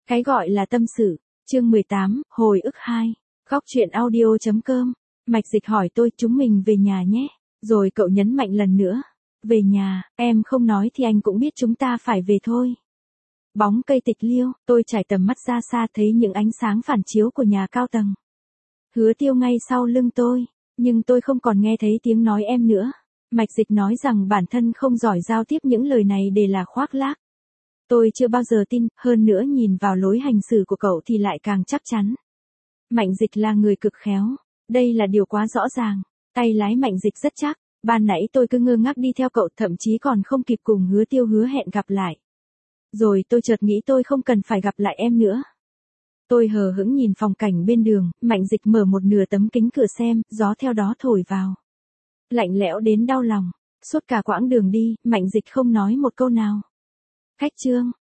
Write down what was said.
Cái gọi là tâm sự, chương 18, hồi ức 2, góc truyện audio.com. Mạch Dịch hỏi tôi chúng mình về nhà nhé, rồi cậu nhấn mạnh lần nữa. Về nhà, em không nói thì anh cũng biết chúng ta phải về thôi. Bóng cây tịch liêu, tôi trải tầm mắt ra xa thấy những ánh sáng phản chiếu của nhà cao tầng. Hứa Tiêu ngay sau lưng tôi, nhưng tôi không còn nghe thấy tiếng nói em nữa. Mạch Dịch nói rằng bản thân không giỏi giao tiếp những lời này để là khoác lác. Tôi chưa bao giờ tin, hơn nữa nhìn vào lối hành xử của cậu thì lại càng chắc chắn. Mạnh Dịch là người cực khéo, đây là điều quá rõ ràng, tay lái Mạnh Dịch rất chắc, ban nãy tôi cứ ngơ ngác đi theo cậu thậm chí còn không kịp cùng Hứa Tiêu hứa hẹn gặp lại. Rồi tôi chợt nghĩ tôi không cần phải gặp lại em nữa. Tôi hờ hững nhìn phong cảnh bên đường, Mạnh Dịch mở một nửa tấm kính cửa xem, gió theo đó thổi vào. Lạnh lẽo đến đau lòng, suốt cả quãng đường đi, Mạnh Dịch không nói một câu nào. Khách Trương,